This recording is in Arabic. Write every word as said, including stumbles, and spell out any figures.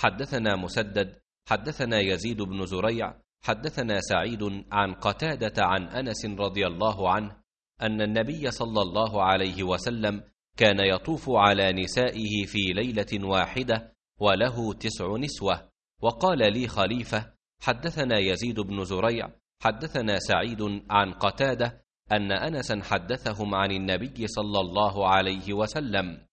حدثنا مسدد حدثنا يزيد بن زريع حدثنا سعيد عن قتادة عن أنس رضي الله عنه أن النبي صلى الله عليه وسلم كان يطوف على نسائه في ليلة واحدة وله تسع نسوة. وقال لي خليفة حدثنا يزيد بن زريع حدثنا سعيد عن قتادة أن أنسا حدثهم عن النبي صلى الله عليه وسلم